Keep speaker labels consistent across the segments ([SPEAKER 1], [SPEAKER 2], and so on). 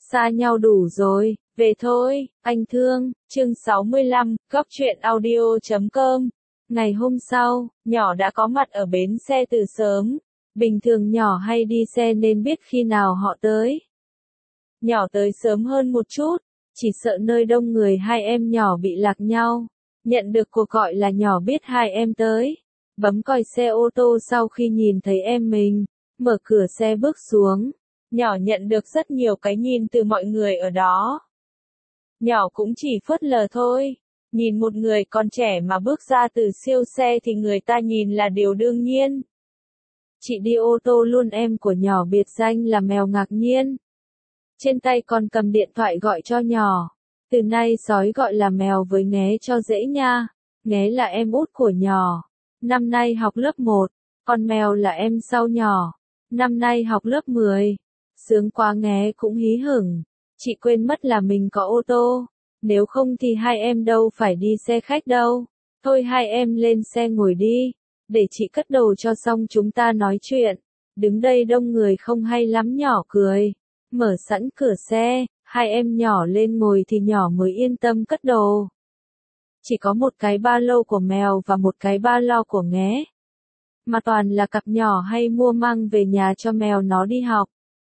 [SPEAKER 1] Xa nhau đủ rồi, về thôi, anh thương. Chương 65, Góc truyện audio.com. Ngày hôm sau, nhỏ đã có mặt ở bến xe từ sớm. Bình thường nhỏ hay đi xe nên biết khi nào họ tới. Nhỏ tới sớm hơn một chút, chỉ sợ nơi đông người hai em nhỏ bị lạc nhau. Nhận được cuộc gọi là nhỏ biết hai em tới. Bấm còi xe ô tô sau khi nhìn thấy em mình, mở cửa xe bước xuống. Nhỏ nhận được rất nhiều cái nhìn từ mọi người ở đó. Nhỏ cũng chỉ phớt lờ thôi. Nhìn một người còn trẻ mà bước ra từ siêu xe thì người ta nhìn là điều đương nhiên. Chị đi ô tô luôn, em của nhỏ biệt danh là Mèo ngạc nhiên. Trên tay còn cầm điện thoại gọi cho nhỏ. Từ nay sói gọi là Mèo với Nghé cho dễ nha. Nghé là em út của nhỏ. Năm nay học lớp 1. Còn Mèo là em sau nhỏ. Năm nay học lớp 10. Sướng quá, Nghé cũng hí hửng. Chị quên mất là mình có ô tô. Nếu không thì hai em đâu phải đi xe khách đâu. Thôi hai em lên xe ngồi đi. Để chị cất đồ cho xong chúng ta nói chuyện. Đứng đây đông người không hay lắm, nhỏ cười. Mở sẵn cửa xe, hai em nhỏ lên ngồi thì nhỏ mới yên tâm cất đồ. Chỉ có một cái ba lô của Mèo và một cái ba lô của Nghé. Mà toàn là cặp nhỏ hay mua mang về nhà cho Mèo nó đi học.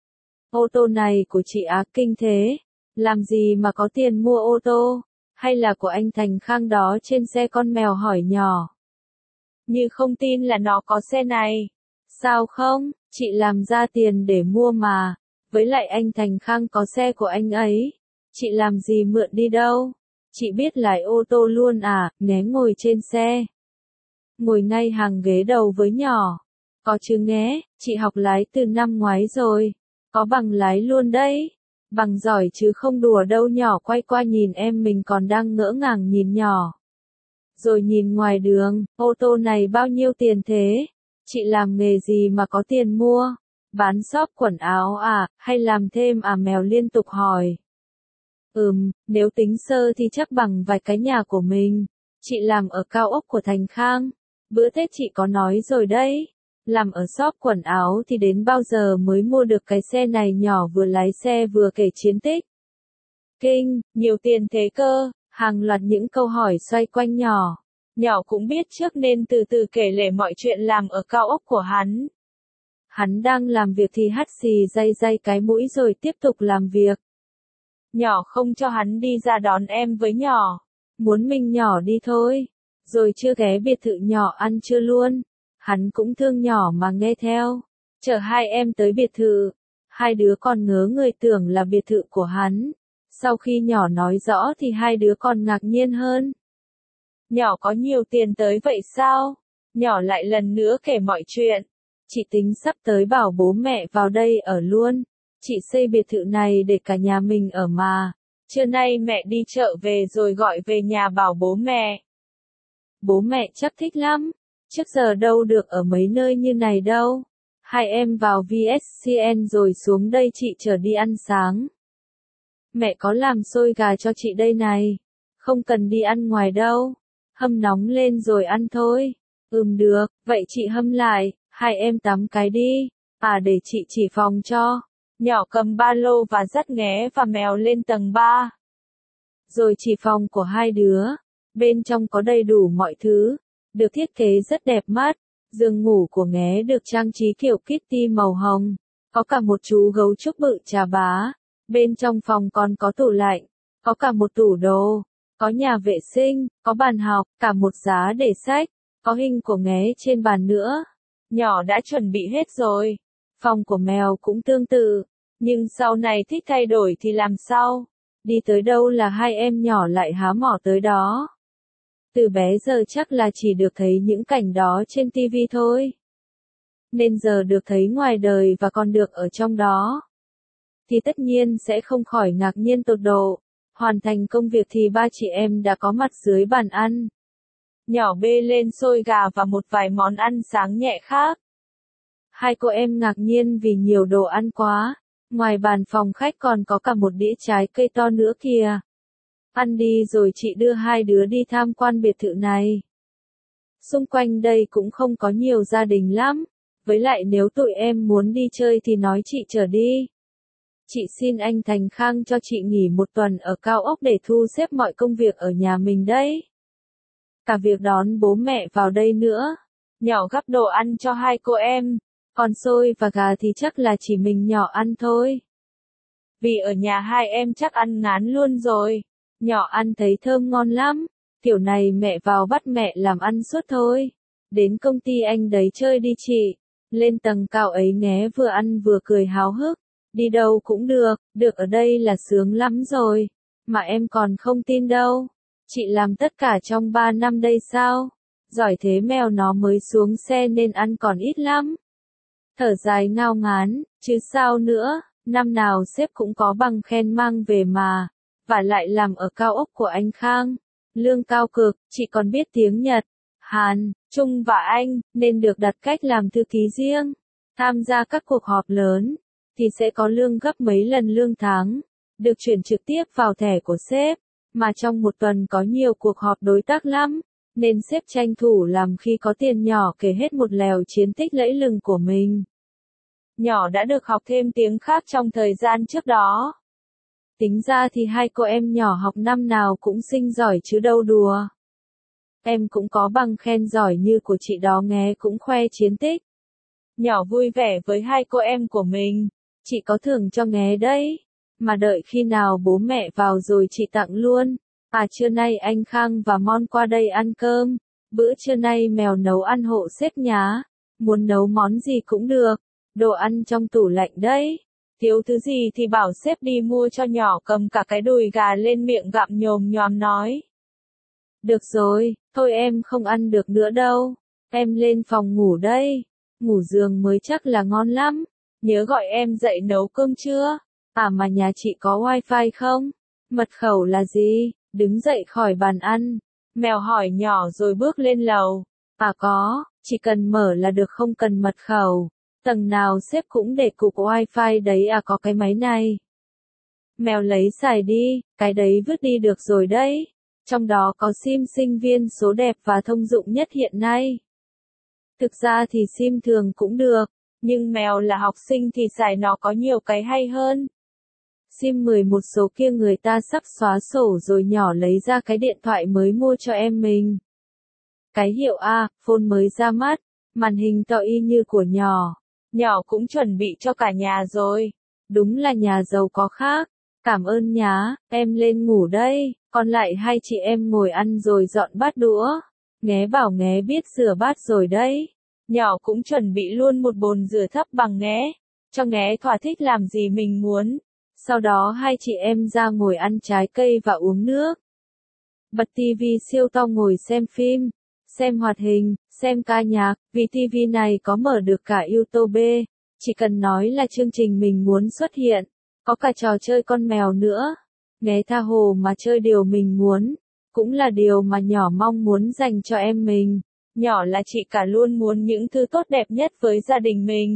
[SPEAKER 1] Ô tô này của chị á, kinh thế. Làm gì mà có tiền mua ô tô? Hay là của anh Thành Khang đó trên xe? Con Mèo hỏi nhỏ. Như không tin là nó có xe này. Sao không? Chị làm ra tiền để mua mà. Với lại anh Thành Khang có xe của anh ấy. Chị làm gì mượn đi đâu? Chị biết lái ô tô luôn à? Nghé ngồi trên xe. Ngồi ngay hàng ghế đầu với nhỏ. Có chứ Nghé, chị học lái từ năm ngoái rồi. Có bằng lái luôn đấy. Bằng giỏi chứ không đùa đâu. Nhỏ quay qua nhìn em mình còn đang ngỡ ngàng nhìn nhỏ. Rồi nhìn ngoài đường, ô tô này bao nhiêu tiền thế? Chị làm nghề gì mà có tiền mua? Bán shop quần áo à, hay làm thêm à? Mèo liên tục hỏi. Nếu tính sơ thì chắc bằng vài cái nhà của mình. Chị làm ở cao ốc của Thành Khang. Bữa Tết chị có nói rồi đấy. Làm ở shop quần áo thì đến bao giờ mới mua được cái xe này? Nhỏ vừa lái xe vừa kể chiến tích. Kinh, nhiều tiền thế cơ. Hàng loạt những câu hỏi xoay quanh nhỏ. Nhỏ cũng biết trước nên từ từ kể lể mọi chuyện làm ở cao ốc của hắn. Hắn đang làm việc thì hắt xì day cái mũi rồi tiếp tục làm việc. Nhỏ không cho hắn đi ra đón em với nhỏ. Muốn mình nhỏ đi thôi. Rồi chưa ghé biệt thự nhỏ ăn trưa luôn. Hắn cũng thương nhỏ mà nghe theo. Chở hai em tới biệt thự. Hai đứa còn ngớ người tưởng là biệt thự của hắn. Sau khi nhỏ nói rõ thì hai đứa còn ngạc nhiên hơn. Nhỏ có nhiều tiền tới vậy sao? Nhỏ lại lần nữa kể mọi chuyện. Chị tính sắp tới bảo bố mẹ vào đây ở luôn. Chị xây biệt thự này để cả nhà mình ở mà. Trưa nay mẹ đi chợ về rồi gọi về nhà bảo bố mẹ. Bố mẹ chắc thích lắm. Trước giờ đâu được ở mấy nơi như này đâu. Hai em vào VSCN rồi xuống đây chị chở đi ăn sáng. Mẹ có làm xôi gà cho chị đây này. Không cần đi ăn ngoài đâu. Hâm nóng lên rồi ăn thôi. Được, vậy chị hâm lại, hai em tắm cái đi. À để chị chỉ phòng cho. Nhỏ cầm ba lô và dắt Nghé và Mèo lên tầng 3. Rồi chỉ phòng của hai đứa. Bên trong có đầy đủ mọi thứ. Được thiết kế rất đẹp mắt. Giường ngủ của Nghé được trang trí kiểu Kitty màu hồng. Có cả một chú gấu trúc bự chà bá. Bên trong phòng còn có tủ lạnh. Có cả một tủ đồ. Có nhà vệ sinh, có bàn học, cả một giá để sách, có hình của Nghé trên bàn nữa. Nhỏ đã chuẩn bị hết rồi. Phòng của Mèo cũng tương tự, nhưng sau này thích thay đổi thì làm sao? Đi tới đâu là hai em nhỏ lại há mỏ tới đó. Từ bé giờ chắc là chỉ được thấy những cảnh đó trên TV thôi. Nên giờ được thấy ngoài đời và còn được ở trong đó. Thì tất nhiên sẽ không khỏi ngạc nhiên tột độ. Hoàn thành công việc thì ba chị em đã có mặt dưới bàn ăn. Nhỏ bê lên xôi gà và một vài món ăn sáng nhẹ khác. Hai cô em ngạc nhiên vì nhiều đồ ăn quá. Ngoài bàn phòng khách còn có cả một đĩa trái cây to nữa kìa. Ăn đi rồi chị đưa hai đứa đi tham quan biệt thự này. Xung quanh đây cũng không có nhiều gia đình lắm. Với lại nếu tụi em muốn đi chơi thì nói chị chở đi. Chị xin anh Thành Khang cho chị nghỉ một tuần ở cao ốc để thu xếp mọi công việc ở nhà mình đấy. Cả việc đón bố mẹ vào đây nữa. Nhỏ gắp đồ ăn cho hai cô em, còn xôi và gà thì chắc là chỉ mình nhỏ ăn thôi. Vì ở nhà hai em chắc ăn ngán luôn rồi. Nhỏ ăn thấy thơm ngon lắm. Kiểu này mẹ vào bắt mẹ làm ăn suốt thôi. Đến công ty anh đấy chơi đi chị. Lên tầng cao ấy nghé vừa ăn vừa cười háo hức. Đi đâu cũng được ở đây là sướng lắm rồi. Mà em còn không tin đâu. Chị làm tất cả trong 3 năm đây sao? Giỏi thế mèo nó mới xuống xe nên ăn còn ít lắm. Thở dài ngao ngán, chứ sao nữa, năm nào sếp cũng có bằng khen mang về mà. Và lại làm ở cao ốc của anh Khang. Lương cao cực, chị còn biết tiếng Nhật, Hàn, Trung và Anh, nên được đặt cách làm thư ký riêng. Tham gia các cuộc họp lớn, thì sẽ có lương gấp mấy lần lương tháng. Được chuyển trực tiếp vào thẻ của sếp. Mà trong một tuần có nhiều cuộc họp đối tác lắm. Nên sếp tranh thủ làm khi có tiền nhỏ kể hết một lèo chiến tích lẫy lừng của mình. Nhỏ đã được học thêm tiếng khác trong thời gian trước đó. Tính ra thì hai cô em nhỏ học năm nào cũng xinh giỏi chứ đâu đùa. Em cũng có bằng khen giỏi như của chị đó nghe cũng khoe chiến tích. Nhỏ vui vẻ với hai cô em của mình. Chị có thưởng cho nghe đấy. Mà đợi khi nào bố mẹ vào rồi chị tặng luôn. À trưa nay anh Khang và Mon qua đây ăn cơm. Bữa trưa nay mèo nấu ăn hộ sếp nhá. Muốn nấu món gì cũng được. Đồ ăn trong tủ lạnh đấy. Thiếu thứ gì thì bảo sếp đi mua cho nhỏ cầm cả cái đùi gà lên miệng gặm nhồm nhòm nói. Được rồi, thôi em không ăn được nữa đâu. Em lên phòng ngủ đây. Ngủ giường mới chắc là ngon lắm. Nhớ gọi em dậy nấu cơm chưa? À mà nhà chị có wifi không? Mật khẩu là gì? Đứng dậy khỏi bàn ăn. Mèo hỏi nhỏ rồi bước lên lầu. À có, chỉ cần mở là được không cần mật khẩu. Tầng nào sếp cũng để cục wifi đấy à có cái máy này. Mèo lấy xài đi, cái đấy vứt đi được rồi đấy. Trong đó có sim sinh viên số đẹp và thông dụng nhất hiện nay. Thực ra thì sim thường cũng được, nhưng mèo là học sinh thì xài nó có nhiều cái hay hơn. Sim 11 số kia người ta sắp xóa sổ rồi nhỏ lấy ra cái điện thoại mới mua cho em mình. Cái hiệu A, phone mới ra mắt, màn hình to y như của nhỏ. Nhỏ cũng chuẩn bị cho cả nhà rồi. Đúng là nhà giàu có khác. Cảm ơn nhá, em lên ngủ đây, còn lại hai chị em ngồi ăn rồi dọn bát đũa. Nghé bảo nghé biết rửa bát rồi đấy. Nhỏ cũng chuẩn bị luôn một bồn rửa thấp bằng nghé, cho nghé thỏa thích làm gì mình muốn. Sau đó hai chị em ra ngồi ăn trái cây và uống nước. Bật tivi siêu to ngồi xem phim, xem hoạt hình, xem ca nhạc, vì tivi này có mở được cả YouTube. Chỉ cần nói là chương trình mình muốn xuất hiện. Có cả trò chơi con mèo nữa. Nghé tha hồ mà chơi điều mình muốn. Cũng là điều mà nhỏ mong muốn dành cho em mình. Nhỏ là chị cả luôn muốn những thứ tốt đẹp nhất với gia đình mình.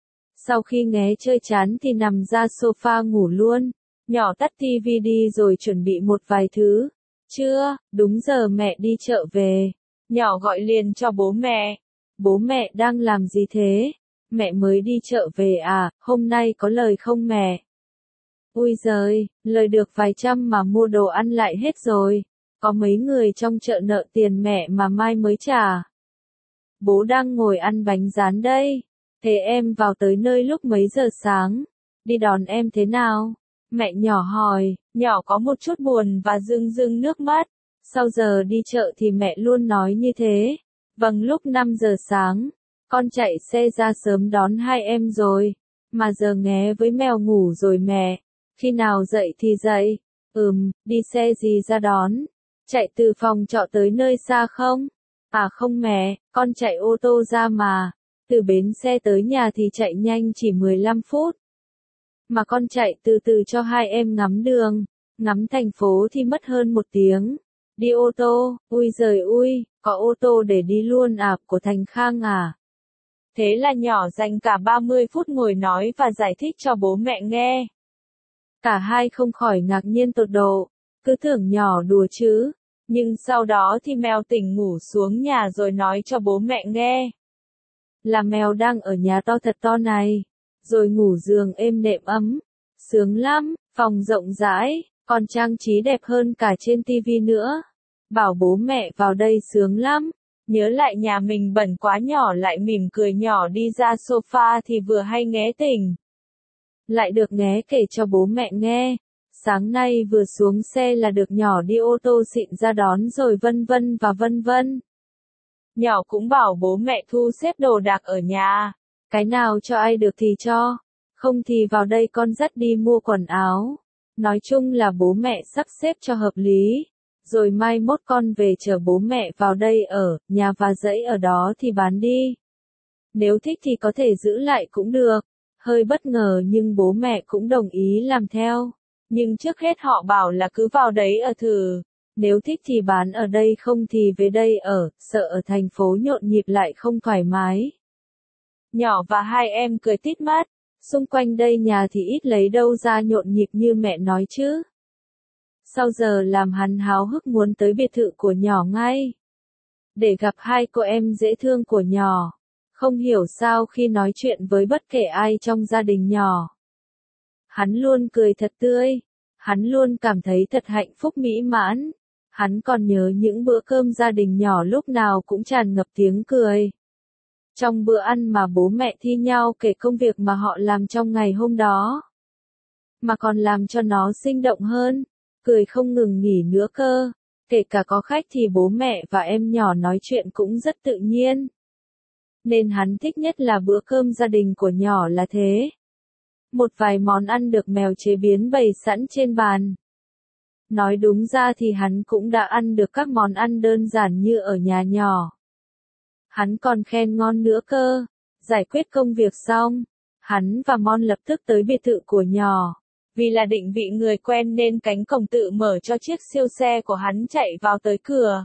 [SPEAKER 1] Sau khi nghé chơi chán thì nằm ra sofa ngủ luôn. Nhỏ tắt tivi đi rồi chuẩn bị một vài thứ. Chưa, đúng giờ mẹ đi chợ về. Nhỏ gọi liền cho bố mẹ. Bố mẹ đang làm gì thế? Mẹ mới đi chợ về à, hôm nay có lời không mẹ? Ui giời, lời được vài trăm mà mua đồ ăn lại hết rồi. Có mấy người trong chợ nợ tiền mẹ mà mai mới trả. Bố đang ngồi ăn bánh rán đây. Thế em vào tới nơi lúc mấy giờ sáng? Đi đón em thế nào? Mẹ nhỏ hỏi, nhỏ có một chút buồn và rưng rưng nước mắt. Sau giờ đi chợ thì mẹ luôn nói như thế. Vâng lúc 5 giờ sáng, con chạy xe ra sớm đón hai em rồi. Mà giờ nghé với mèo ngủ rồi mẹ. Khi nào dậy thì dậy. Đi xe gì ra đón? Chạy từ phòng trọ tới nơi xa không? À không mẹ, con chạy ô tô ra mà. Từ bến xe tới nhà thì chạy nhanh chỉ 15 phút. Mà con chạy từ từ cho hai em ngắm đường. Ngắm thành phố thì mất hơn 1 tiếng. Đi ô tô, ui giời ui, có ô tô để đi luôn à, của Thành Khang à? Thế là nhỏ dành cả 30 phút ngồi nói và giải thích cho bố mẹ nghe. Cả hai không khỏi ngạc nhiên tột độ, cứ tưởng nhỏ đùa chứ. Nhưng sau đó thì mèo tỉnh ngủ xuống nhà rồi nói cho bố mẹ nghe. Là mèo đang ở nhà to thật to này. Rồi ngủ giường êm đệm ấm. Sướng lắm, phòng rộng rãi, còn trang trí đẹp hơn cả trên tivi nữa. Bảo bố mẹ vào đây sướng lắm. Nhớ lại nhà mình bẩn quá nhỏ lại mỉm cười nhỏ đi ra sofa thì vừa hay nghe tỉnh. Lại được nghe kể cho bố mẹ nghe. Sáng nay vừa xuống xe là được nhỏ đi ô tô xịn ra đón rồi vân vân và vân vân. Nhỏ cũng bảo bố mẹ thu xếp đồ đạc ở nhà. Cái nào cho ai được thì cho. Không thì vào đây con dắt đi mua quần áo. Nói chung là bố mẹ sắp xếp cho hợp lý. Rồi mai mốt con về chở bố mẹ vào đây ở, nhà và dãy ở đó thì bán đi. Nếu thích thì có thể giữ lại cũng được. Hơi bất ngờ nhưng bố mẹ cũng đồng ý làm theo. Nhưng trước hết họ bảo là cứ vào đấy ở thử. Nếu thích thì bán ở đây không thì về đây ở, sợ ở thành phố nhộn nhịp lại không thoải mái. Nhỏ và hai em cười tít mắt. Xung quanh đây nhà thì ít lấy đâu ra nhộn nhịp như mẹ nói chứ. Sau giờ làm hắn háo hức muốn tới biệt thự của nhỏ ngay. Để gặp hai cô em dễ thương của nhỏ. Không hiểu sao khi nói chuyện với bất kể ai trong gia đình nhỏ. Hắn luôn cười thật tươi. Hắn luôn cảm thấy thật hạnh phúc mỹ mãn. Hắn còn nhớ những bữa cơm gia đình nhỏ lúc nào cũng tràn ngập tiếng cười. Trong bữa ăn mà bố mẹ thi nhau kể công việc mà họ làm trong ngày hôm đó. Mà còn làm cho nó sinh động hơn. Cười không ngừng nghỉ nữa cơ. Kể cả có khách thì bố mẹ và em nhỏ nói chuyện cũng rất tự nhiên. Nên hắn thích nhất là bữa cơm gia đình của nhỏ là thế. Một vài món ăn được mèo chế biến bày sẵn trên bàn. Nói đúng ra thì hắn cũng đã ăn được các món ăn đơn giản như ở nhà nhỏ. Hắn còn khen ngon nữa cơ. Giải quyết công việc xong, hắn và Mon lập tức tới biệt thự của nhỏ. Vì là định vị người quen nên cánh cổng tự mở cho chiếc siêu xe của hắn chạy vào tới cửa.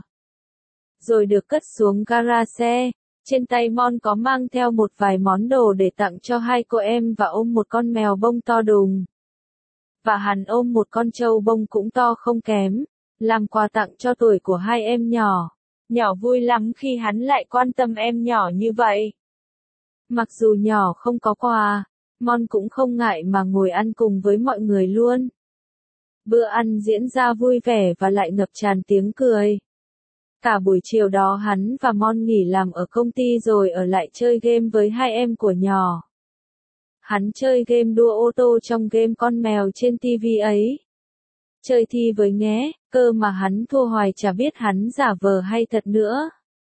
[SPEAKER 1] Rồi được cất xuống gara xe. Trên tay Mon có mang theo một vài món đồ để tặng cho hai cô em và ôm một con mèo bông to đùng. Và hắn ôm một con trâu bông cũng to không kém. Làm quà tặng cho tuổi của hai em nhỏ. Nhỏ vui lắm khi hắn lại quan tâm em nhỏ như vậy. Mặc dù nhỏ không có quà, Mon cũng không ngại mà ngồi ăn cùng với mọi người luôn. Bữa ăn diễn ra vui vẻ và lại ngập tràn tiếng cười. Cả buổi chiều đó hắn và Mon nghỉ làm ở công ty rồi ở lại chơi game với hai em của nhỏ. Hắn chơi game đua ô tô trong game con mèo trên TV ấy. Chơi thi với nghé, cơ mà hắn thua hoài chả biết hắn giả vờ hay thật nữa.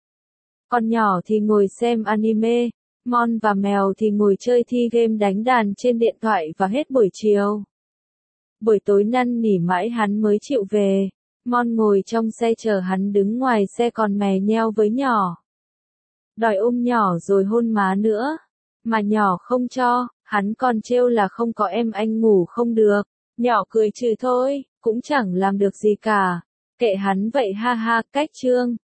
[SPEAKER 1] Con nhỏ thì ngồi xem anime, Mon và mèo thì ngồi chơi thi game đánh đàn trên điện thoại và hết buổi chiều. Buổi tối năn nỉ mãi hắn mới chịu về. Mon ngồi trong xe chờ hắn đứng ngoài xe còn mè nheo với nhỏ. Đòi ôm nhỏ rồi hôn má nữa. Mà nhỏ không cho, hắn còn trêu là không có em anh ngủ không được. Nhỏ cười trừ thôi, cũng chẳng làm được gì cả. Kệ hắn vậy ha ha, cách chương.